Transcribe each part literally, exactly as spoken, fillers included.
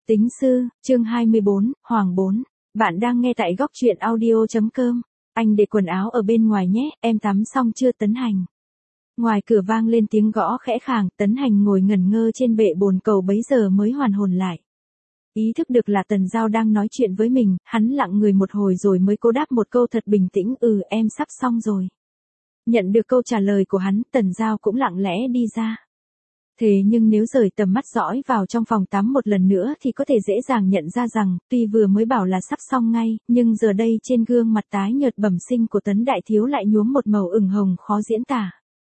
Tính sư, chương hai mươi bốn, Hoàng bốn. Bạn đang nghe tại góc truyện audio chấm com. Anh để quần áo ở bên ngoài nhé, em tắm xong chưa Tấn Hành? Ngoài cửa vang lên tiếng gõ khẽ khàng, Tấn Hành ngồi ngẩn ngơ trên bệ bồn cầu bấy giờ mới hoàn hồn lại. Ý thức được là Tần Giao đang nói chuyện với mình, hắn lặng người một hồi rồi mới cố đáp một câu thật bình tĩnh, ừ em sắp xong rồi. Nhận được câu trả lời của hắn, Tần Giao cũng lặng lẽ đi ra. Thế nhưng nếu rời tầm mắt dõi vào trong phòng tắm một lần nữa thì có thể dễ dàng nhận ra rằng, tuy vừa mới bảo là sắp xong ngay, nhưng giờ đây trên gương mặt tái nhợt bẩm sinh của Tấn Đại Thiếu lại nhuốm một màu ửng hồng khó diễn tả.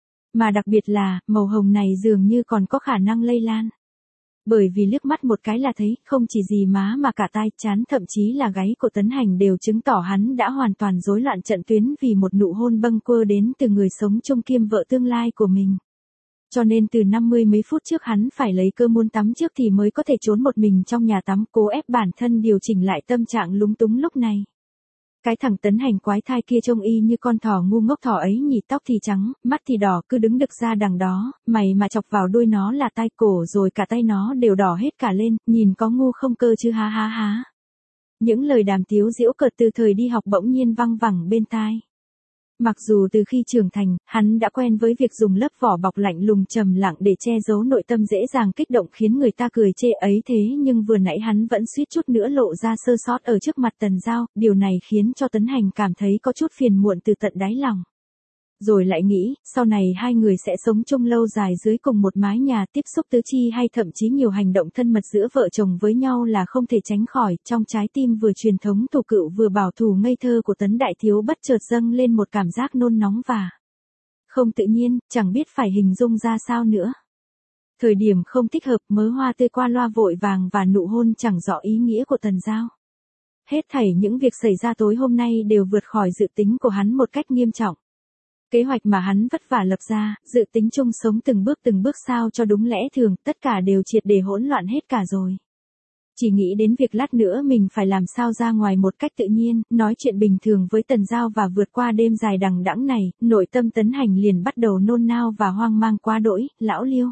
Mà đặc biệt là, màu hồng này dường như còn có khả năng lây lan. Bởi vì liếc mắt một cái là thấy, không chỉ gì má mà cả tai, trán thậm chí là gáy của Tấn Hành đều chứng tỏ hắn đã hoàn toàn rối loạn trận tuyến vì một nụ hôn bâng quơ đến từ người sống chung kiêm vợ tương lai của mình. Cho nên từ năm mươi mấy phút trước hắn phải lấy cơ muốn tắm trước thì mới có thể trốn một mình trong nhà tắm, cố ép bản thân điều chỉnh lại tâm trạng lúng túng lúc này. Cái thằng Tấn Hành quái thai kia trông y như con thỏ ngu ngốc, thỏ ấy nhỉ, tóc thì trắng, mắt thì đỏ, cứ đứng đực ra đằng đó, mày mà chọc vào đuôi nó là tai cổ rồi cả tay nó đều đỏ hết cả lên, nhìn có ngu không cơ chứ, ha ha ha. Những lời đàm tiếu giễu cợt từ thời đi học bỗng nhiên văng vẳng bên tai. Mặc dù từ khi trưởng thành, hắn đã quen với việc dùng lớp vỏ bọc lạnh lùng trầm lặng để che giấu nội tâm dễ dàng kích động khiến người ta cười chê ấy, thế nhưng vừa nãy hắn vẫn suýt chút nữa lộ ra sơ sót ở trước mặt Tần Giao, điều này khiến cho Tấn Hành cảm thấy có chút phiền muộn từ tận đáy lòng. Rồi lại nghĩ, sau này hai người sẽ sống chung lâu dài dưới cùng một mái nhà, tiếp xúc tứ chi hay thậm chí nhiều hành động thân mật giữa vợ chồng với nhau là không thể tránh khỏi. Trong trái tim vừa truyền thống thủ cựu vừa bảo thủ ngây thơ của Tấn Đại Thiếu bất chợt dâng lên một cảm giác nôn nóng và không tự nhiên, chẳng biết phải hình dung ra sao nữa. Thời điểm không thích hợp, mớ hoa tươi qua loa vội vàng và nụ hôn chẳng rõ ý nghĩa của Tần Giao. Hết thảy những việc xảy ra tối hôm nay đều vượt khỏi dự tính của hắn một cách nghiêm trọng. Kế hoạch mà hắn vất vả lập ra, dự tính chung sống từng bước từng bước sao cho đúng lẽ thường, tất cả đều triệt để hỗn loạn hết cả rồi. Chỉ nghĩ đến việc lát nữa mình phải làm sao ra ngoài một cách tự nhiên, nói chuyện bình thường với Tần Giao và vượt qua đêm dài đằng đẵng này, nội tâm Tấn Hành liền bắt đầu nôn nao và hoang mang quá đỗi. Lão Liêu.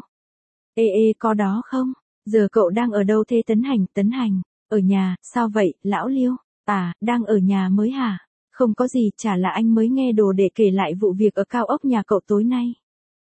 Ê ê có đó không? Giờ cậu đang ở đâu thế Tấn Hành? Tấn Hành. Ở nhà, sao vậy, Lão Liêu? À, đang ở nhà mới hả? Không có gì, chả là anh mới nghe đồ để kể lại vụ việc ở cao ốc nhà cậu tối nay.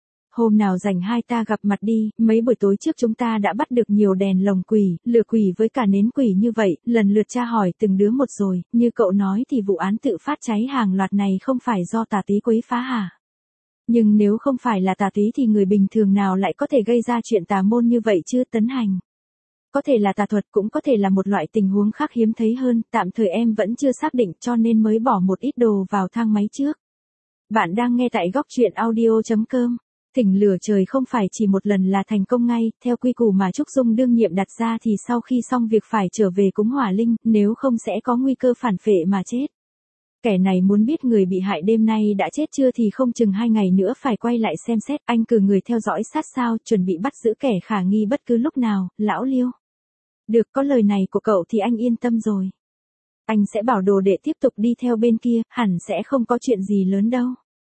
Hôm nào rảnh hai ta gặp mặt đi, mấy buổi tối trước chúng ta đã bắt được nhiều đèn lồng quỷ, lửa quỷ với cả nến quỷ như vậy, lần lượt tra hỏi từng đứa một rồi, như cậu nói thì vụ án tự phát cháy hàng loạt này không phải do tà túy quấy phá hả? Nhưng nếu không phải là tà túy thì người bình thường nào lại có thể gây ra chuyện tà môn như vậy chứ Tấn Hành? Có thể là tà thuật, cũng có thể là một loại tình huống khác hiếm thấy hơn, tạm thời em vẫn chưa xác định cho nên mới bỏ một ít đồ vào thang máy trước. Bạn đang nghe tại góc truyện audio chấm com. Thỉnh lửa trời không phải chỉ một lần là thành công ngay, theo quy củ mà Trúc Dung đương nhiệm đặt ra thì sau khi xong việc phải trở về cúng hỏa linh, nếu không sẽ có nguy cơ phản phệ mà chết. Kẻ này muốn biết người bị hại đêm nay đã chết chưa thì không chừng hai ngày nữa phải quay lại xem xét, anh cử người theo dõi sát sao, chuẩn bị bắt giữ kẻ khả nghi bất cứ lúc nào, Lão Liêu. Được, có lời này của cậu thì anh yên tâm rồi. Anh sẽ bảo đồ đệ tiếp tục đi theo bên kia, hẳn sẽ không có chuyện gì lớn đâu.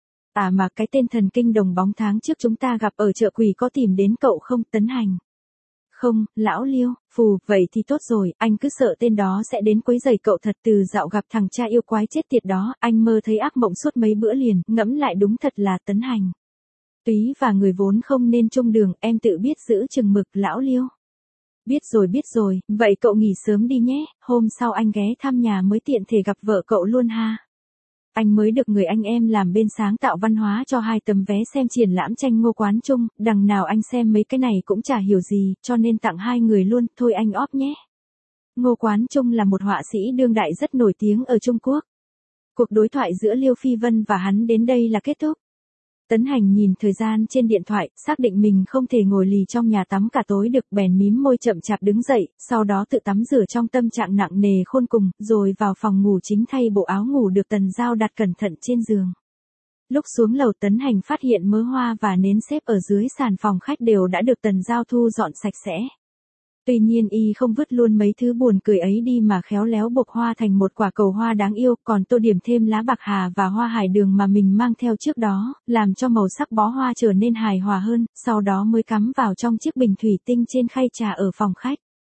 À mà cái tên thần kinh đồng bóng tháng trước chúng ta gặp ở chợ quỷ có tìm đến cậu không Tấn Hành? Không, Lão Liêu, phù, vậy thì tốt rồi, anh cứ sợ tên đó sẽ đến quấy rầy cậu thật. Từ dạo gặp thằng cha yêu quái chết tiệt đó, anh mơ thấy ác mộng suốt mấy bữa liền, ngẫm lại đúng thật là Tấn Hành. Túy và người vốn không nên chung đường, em tự biết giữ chừng mực Lão Liêu. Biết rồi biết rồi, vậy cậu nghỉ sớm đi nhé, hôm sau anh ghé thăm nhà mới tiện thể gặp vợ cậu luôn ha. Anh mới được người anh em làm bên sáng tạo văn hóa cho hai tấm vé xem triển lãm tranh Ngô Quán Trung, đằng nào anh xem mấy cái này cũng chả hiểu gì, cho nên tặng hai người luôn, thôi anh óp nhé. Ngô Quán Trung là một họa sĩ đương đại rất nổi tiếng ở Trung Quốc. Cuộc đối thoại giữa Liêu Phi Vân và hắn đến đây là kết thúc. Tấn Hành nhìn thời gian trên điện thoại, xác định mình không thể ngồi lì trong nhà tắm cả tối được, bèn mím môi chậm chạp đứng dậy, sau đó tự tắm rửa trong tâm trạng nặng nề khôn cùng, rồi vào phòng ngủ chính thay bộ áo ngủ được Tần Giao đặt cẩn thận trên giường. Lúc xuống lầu Tấn Hành phát hiện mớ hoa và nến xếp ở dưới sàn phòng khách đều đã được Tần Giao thu dọn sạch sẽ. Tuy nhiên y không vứt luôn mấy thứ buồn cười ấy đi mà khéo léo bộc hoa thành một quả cầu hoa đáng yêu, còn tô điểm thêm lá bạc hà và hoa hải đường mà mình mang theo trước đó, làm cho màu sắc bó hoa trở nên hài hòa hơn, sau đó mới cắm vào trong chiếc bình thủy tinh trên khay trà ở phòng khách.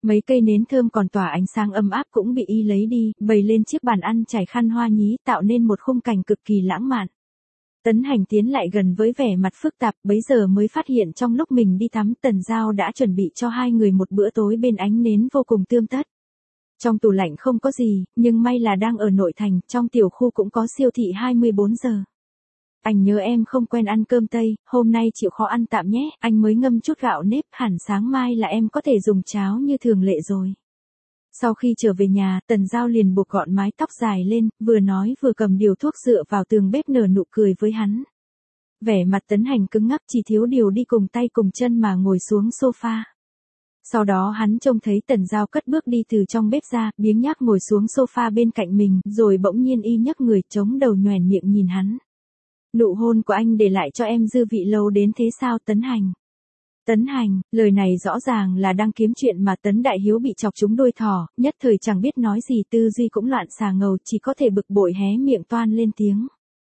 Mấy cây nến thơm còn tỏa ánh sáng ấm áp cũng bị y lấy đi, bày lên chiếc bàn ăn trải khăn hoa nhí tạo nên một khung cảnh cực kỳ lãng mạn. Tấn Hành tiến lại gần với vẻ mặt phức tạp, bấy giờ mới phát hiện trong lúc mình đi tắm Tần Giao đã chuẩn bị cho hai người một bữa tối bên ánh nến vô cùng tươm tất. Trong tủ lạnh không có gì, nhưng may là đang ở nội thành, trong tiểu khu cũng có siêu thị hai mươi bốn giờ. Anh nhớ em không quen ăn cơm Tây, hôm nay chịu khó ăn tạm nhé, anh mới ngâm chút gạo nếp, hẳn sáng mai là em có thể dùng cháo như thường lệ rồi. Sau khi trở về nhà, Tần Giao liền buộc gọn mái tóc dài lên, vừa nói vừa cầm điều thuốc dựa vào tường bếp nở nụ cười với hắn. Vẻ mặt Tấn Hành cứng ngắc, chỉ thiếu điều đi cùng tay cùng chân mà ngồi xuống sofa. Sau đó hắn trông thấy Tần Giao cất bước đi từ trong bếp ra, biếng nhác ngồi xuống sofa bên cạnh mình, rồi bỗng nhiên y nhấc người chống đầu nhoẻn miệng nhìn hắn. Nụ hôn của anh để lại cho em dư vị lâu đến thế sao Tấn Hành? Tấn Hành, lời này rõ ràng là đang kiếm chuyện mà Tấn Đại Hiếu bị chọc trúng đuôi thỏ, nhất thời chẳng biết nói gì, tư duy cũng loạn xà ngầu, chỉ có thể bực bội hé miệng toan lên tiếng.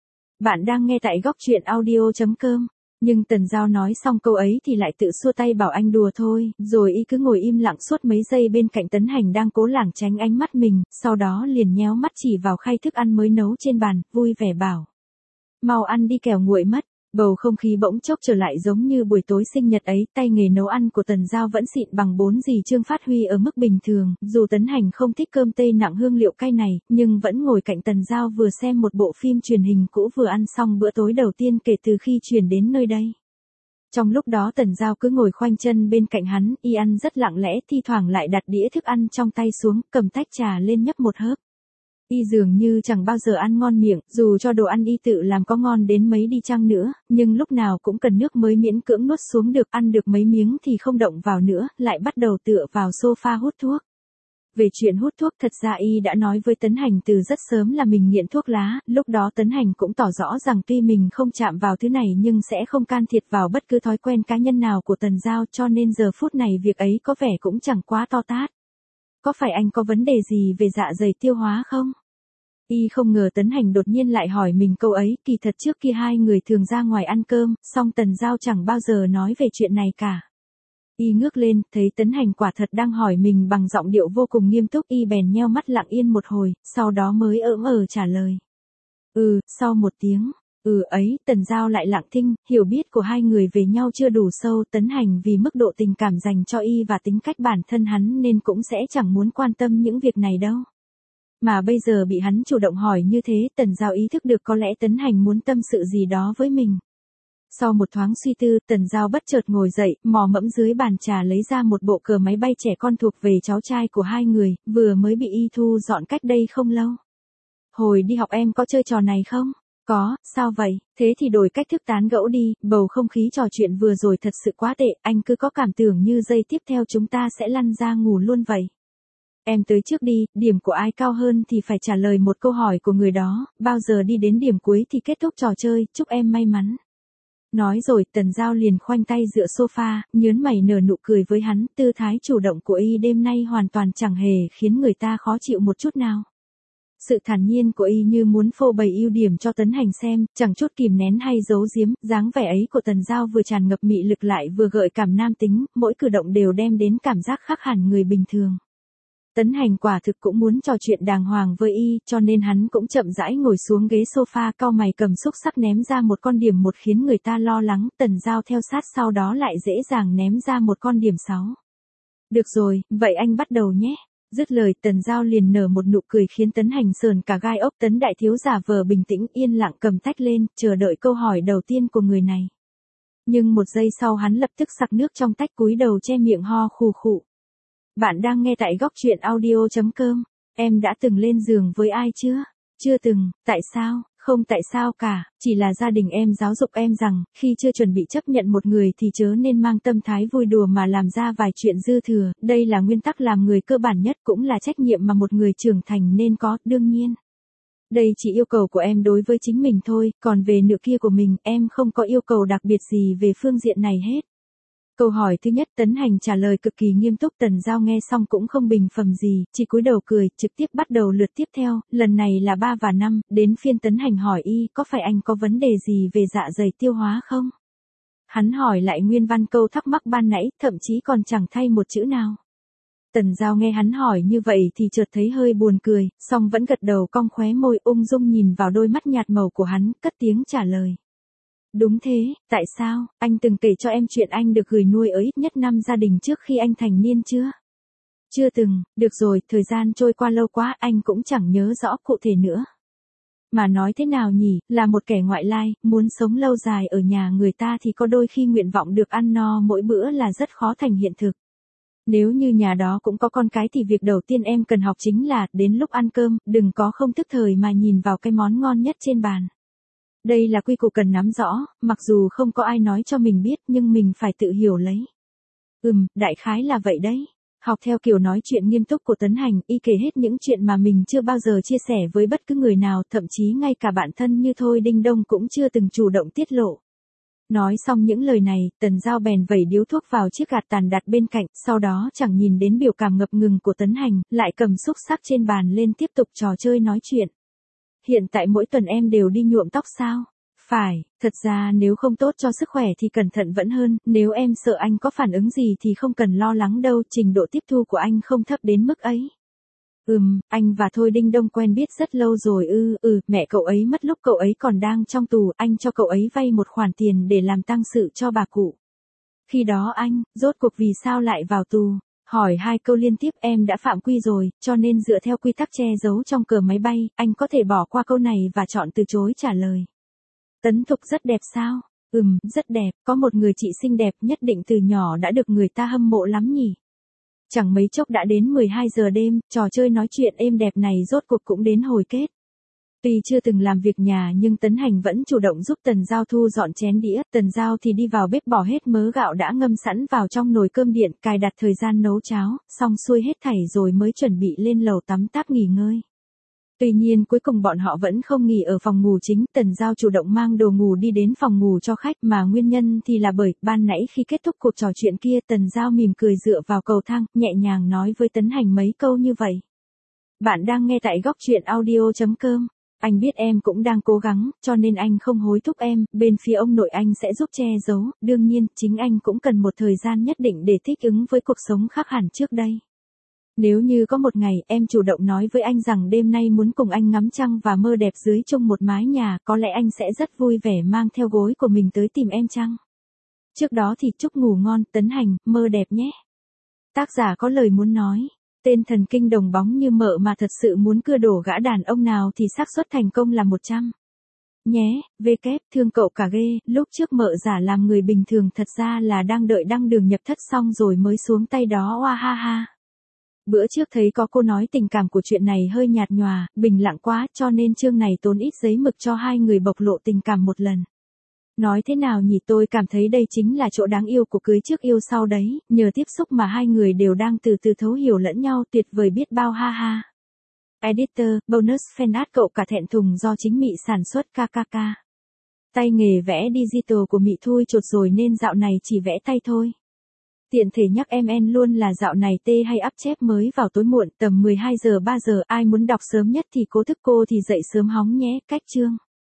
Bạn đang nghe tại góc truyện audio chấm com. Nhưng Tần Giao nói xong câu ấy thì lại tự xua tay bảo anh đùa thôi, rồi y cứ ngồi im lặng suốt mấy giây bên cạnh Tấn Hành đang cố lảng tránh ánh mắt mình, sau đó liền nhéo mắt chỉ vào khay thức ăn mới nấu trên bàn, vui vẻ bảo. Mau ăn đi kẻo nguội mất. Bầu không khí bỗng chốc trở lại giống như buổi tối sinh nhật ấy, tay nghề nấu ăn của Tần Giao vẫn xịn bằng bốn dì Trương phát huy ở mức bình thường, dù Tấn Hành không thích cơm Tây nặng hương liệu cay này, nhưng vẫn ngồi cạnh Tần Giao vừa xem một bộ phim truyền hình cũ vừa ăn xong bữa tối đầu tiên kể từ khi chuyển đến nơi đây. Trong lúc đó Tần Giao cứ ngồi khoanh chân bên cạnh hắn, y ăn rất lặng lẽ, thi thoảng lại đặt đĩa thức ăn trong tay xuống, cầm tách trà lên nhấp một hớp. Y dường như chẳng bao giờ ăn ngon miệng, dù cho đồ ăn y tự làm có ngon đến mấy đi chăng nữa, nhưng lúc nào cũng cần nước mới miễn cưỡng nuốt xuống được, ăn được mấy miếng thì không động vào nữa, lại bắt đầu tựa vào sofa hút thuốc. Về chuyện hút thuốc thật ra y đã nói với Tấn Hành từ rất sớm là mình nghiện thuốc lá, lúc đó Tấn Hành cũng tỏ rõ rằng tuy mình không chạm vào thứ này nhưng sẽ không can thiệp vào bất cứ thói quen cá nhân nào của Tần Giao, cho nên giờ phút này việc ấy có vẻ cũng chẳng quá to tát. Có phải anh có vấn đề gì về dạ dày tiêu hóa không? Y không ngờ Tấn Hành đột nhiên lại hỏi mình câu ấy, kỳ thật trước kia hai người thường ra ngoài ăn cơm, song Tần Giao chẳng bao giờ nói về chuyện này cả. Y ngước lên, thấy Tấn Hành quả thật đang hỏi mình bằng giọng điệu vô cùng nghiêm túc, y bèn nheo mắt lặng yên một hồi, sau đó mới ỡm ờ trả lời. Ừ, sau một tiếng, ừ ấy, Tần Giao lại lặng thinh, hiểu biết của hai người về nhau chưa đủ sâu, Tấn Hành vì mức độ tình cảm dành cho y và tính cách bản thân hắn nên cũng sẽ chẳng muốn quan tâm những việc này đâu. Mà bây giờ bị hắn chủ động hỏi như thế, Tần Giao ý thức được có lẽ Tấn Hành muốn tâm sự gì đó với mình. Sau một thoáng suy tư, Tần Giao bất chợt ngồi dậy, mò mẫm dưới bàn trà lấy ra một bộ cờ máy bay trẻ con thuộc về cháu trai của hai người, vừa mới bị y thu dọn cách đây không lâu. Hồi đi học em có chơi trò này không? Có, sao vậy? Thế thì đổi cách thức tán gẫu đi, bầu không khí trò chuyện vừa rồi thật sự quá tệ, anh cứ có cảm tưởng như giây tiếp theo chúng ta sẽ lăn ra ngủ luôn vậy. Em tới trước đi, điểm của ai cao hơn thì phải trả lời một câu hỏi của người đó, bao giờ đi đến điểm cuối thì kết thúc trò chơi, chúc em may mắn. Nói rồi, Tần Giao liền khoanh tay dựa sofa, nhớn mày nở nụ cười với hắn, tư thái chủ động của y đêm nay hoàn toàn chẳng hề khiến người ta khó chịu một chút nào. Sự thản nhiên của y như muốn phô bày ưu điểm cho Tấn Hành xem, chẳng chút kìm nén hay giấu giếm, dáng vẻ ấy của Tần Giao vừa tràn ngập mị lực lại vừa gợi cảm nam tính, mỗi cử động đều đem đến cảm giác khác hẳn người bình thường. Tấn Hành quả thực cũng muốn trò chuyện đàng hoàng với y, cho nên hắn cũng chậm rãi ngồi xuống ghế sofa, cau mày cầm xúc xắc ném ra một con điểm một khiến người ta lo lắng, Tần Giao theo sát sau đó lại dễ dàng ném ra một con điểm sáu. Được rồi, vậy anh bắt đầu nhé. Dứt lời, Tần Giao liền nở một nụ cười khiến Tấn Hành sờn cả gai ốc. Tấn Đại Thiếu giả vờ bình tĩnh yên lặng cầm tách lên, chờ đợi câu hỏi đầu tiên của người này. Nhưng một giây sau hắn lập tức sặc nước trong tách, cúi đầu che miệng ho khù khụ. Bạn đang nghe tại góc truyện audio chấm com. Em đã từng lên giường với ai chưa? Chưa từng, tại sao? Không tại sao cả, chỉ là gia đình em giáo dục em rằng, khi chưa chuẩn bị chấp nhận một người thì chớ nên mang tâm thái vui đùa mà làm ra vài chuyện dư thừa, đây là nguyên tắc làm người cơ bản nhất cũng là trách nhiệm mà một người trưởng thành nên có, đương nhiên. Đây chỉ yêu cầu của em đối với chính mình thôi, còn về nửa kia của mình, em không có yêu cầu đặc biệt gì về phương diện này hết. Câu hỏi thứ nhất, Tấn Hành trả lời cực kỳ nghiêm túc. Tần Giao nghe xong cũng không bình phẩm gì, chỉ cúi đầu cười, trực tiếp bắt đầu lượt tiếp theo, lần này là ba và năm, đến phiên Tấn Hành hỏi y, có phải anh có vấn đề gì về dạ dày tiêu hóa không? Hắn hỏi lại nguyên văn câu thắc mắc ban nãy, thậm chí còn chẳng thay một chữ nào. Tần Giao nghe hắn hỏi như vậy thì chợt thấy hơi buồn cười, song vẫn gật đầu cong khóe môi ung dung nhìn vào đôi mắt nhạt màu của hắn, cất tiếng trả lời. Đúng thế, tại sao, anh từng kể cho em chuyện anh được gửi nuôi ở ít nhất năm gia đình trước khi anh thành niên chưa? Chưa từng, được rồi, thời gian trôi qua lâu quá anh cũng chẳng nhớ rõ cụ thể nữa. Mà nói thế nào nhỉ, là một kẻ ngoại lai, muốn sống lâu dài ở nhà người ta thì có đôi khi nguyện vọng được ăn no mỗi bữa là rất khó thành hiện thực. Nếu như nhà đó cũng có con cái thì việc đầu tiên em cần học chính là, đến lúc ăn cơm, đừng có không thức thời mà nhìn vào cái món ngon nhất trên bàn. Đây là quy củ cần nắm rõ, mặc dù không có ai nói cho mình biết nhưng mình phải tự hiểu lấy. Ừm, đại khái là vậy đấy. Học theo kiểu nói chuyện nghiêm túc của Tấn Hành, y kể hết những chuyện mà mình chưa bao giờ chia sẻ với bất cứ người nào, thậm chí ngay cả bạn thân như Thôi Đinh Đông cũng chưa từng chủ động tiết lộ. Nói xong những lời này, Tần Giao bèn vẩy điếu thuốc vào chiếc gạt tàn đặt bên cạnh, sau đó chẳng nhìn đến biểu cảm ngập ngừng của Tấn Hành, lại cầm xúc xắc trên bàn lên tiếp tục trò chơi nói chuyện. Hiện tại mỗi tuần em đều đi nhuộm tóc sao? Phải, thật ra nếu không tốt cho sức khỏe thì cẩn thận vẫn hơn, nếu em sợ anh có phản ứng gì thì không cần lo lắng đâu, trình độ tiếp thu của anh không thấp đến mức ấy. Ừm, anh và Thôi Đinh Đông quen biết rất lâu rồi ư, ừ, mẹ cậu ấy mất lúc cậu ấy còn đang trong tù, anh cho cậu ấy vay một khoản tiền để làm tang sự cho bà cụ. Khi đó anh, rốt cuộc vì sao lại vào tù? Hỏi hai câu liên tiếp em đã phạm quy rồi, cho nên dựa theo quy tắc che giấu trong cờ máy bay, anh có thể bỏ qua câu này và chọn từ chối trả lời. Tấn Thục rất đẹp sao? Ừm, rất đẹp, có một người chị xinh đẹp nhất định từ nhỏ đã được người ta hâm mộ lắm nhỉ. Chẳng mấy chốc đã đến mười hai giờ đêm, trò chơi nói chuyện êm đẹp này rốt cuộc cũng đến hồi kết. Tuy chưa từng làm việc nhà nhưng Tấn Hành vẫn chủ động giúp Tần Giao thu dọn chén đĩa, Tần Giao thì đi vào bếp bỏ hết mớ gạo đã ngâm sẵn vào trong nồi cơm điện, cài đặt thời gian nấu cháo, xong xuôi hết thảy rồi mới chuẩn bị lên lầu tắm táp nghỉ ngơi. Tuy nhiên cuối cùng bọn họ vẫn không nghỉ ở phòng ngủ chính, Tần Giao chủ động mang đồ ngủ đi đến phòng ngủ cho khách mà nguyên nhân thì là bởi, ban nãy khi kết thúc cuộc trò chuyện kia Tần Giao mỉm cười dựa vào cầu thang, nhẹ nhàng nói với Tấn Hành mấy câu như vậy. Bạn đang nghe tại góc truyện audio chấm com. Anh biết em cũng đang cố gắng, cho nên anh không hối thúc em, bên phía ông nội anh sẽ giúp che giấu, đương nhiên, chính anh cũng cần một thời gian nhất định để thích ứng với cuộc sống khác hẳn trước đây. Nếu như có một ngày em chủ động nói với anh rằng đêm nay muốn cùng anh ngắm trăng và mơ đẹp dưới chung một mái nhà, có lẽ anh sẽ rất vui vẻ mang theo gối của mình tới tìm em chăng? Trước đó thì chúc ngủ ngon, Tấn Hành, mơ đẹp nhé. Tác giả có lời muốn nói. Tên thần kinh đồng bóng như mợ mà thật sự muốn cưa đổ gã đàn ông nào thì xác suất thành công là một trăm. Nhé, vê kép, thương cậu cả ghê, lúc trước mợ giả làm người bình thường thật ra là đang đợi đăng đường nhập thất xong rồi mới xuống tay đó oa ha ha. Bữa trước thấy có cô nói tình cảm của chuyện này hơi nhạt nhòa, bình lặng quá cho nên chương này tốn ít giấy mực cho hai người bộc lộ tình cảm một lần. Nói thế nào nhỉ, tôi cảm thấy đây chính là chỗ đáng yêu của cưới trước yêu sau đấy, nhờ tiếp xúc mà hai người đều đang từ từ thấu hiểu lẫn nhau, tuyệt vời biết bao ha ha. Editor, bonus fanart cậu cả thẹn thùng do chính Mị sản xuất kkk. Tay nghề vẽ digital của Mị thui chột rồi nên dạo này chỉ vẽ tay thôi. Tiện thể nhắc em en luôn là dạo này tê hay up chép mới vào tối muộn tầm mười hai giờ ba giờ, ai muốn đọc sớm nhất thì cố thức cô thì dậy sớm hóng nhé, cách chương.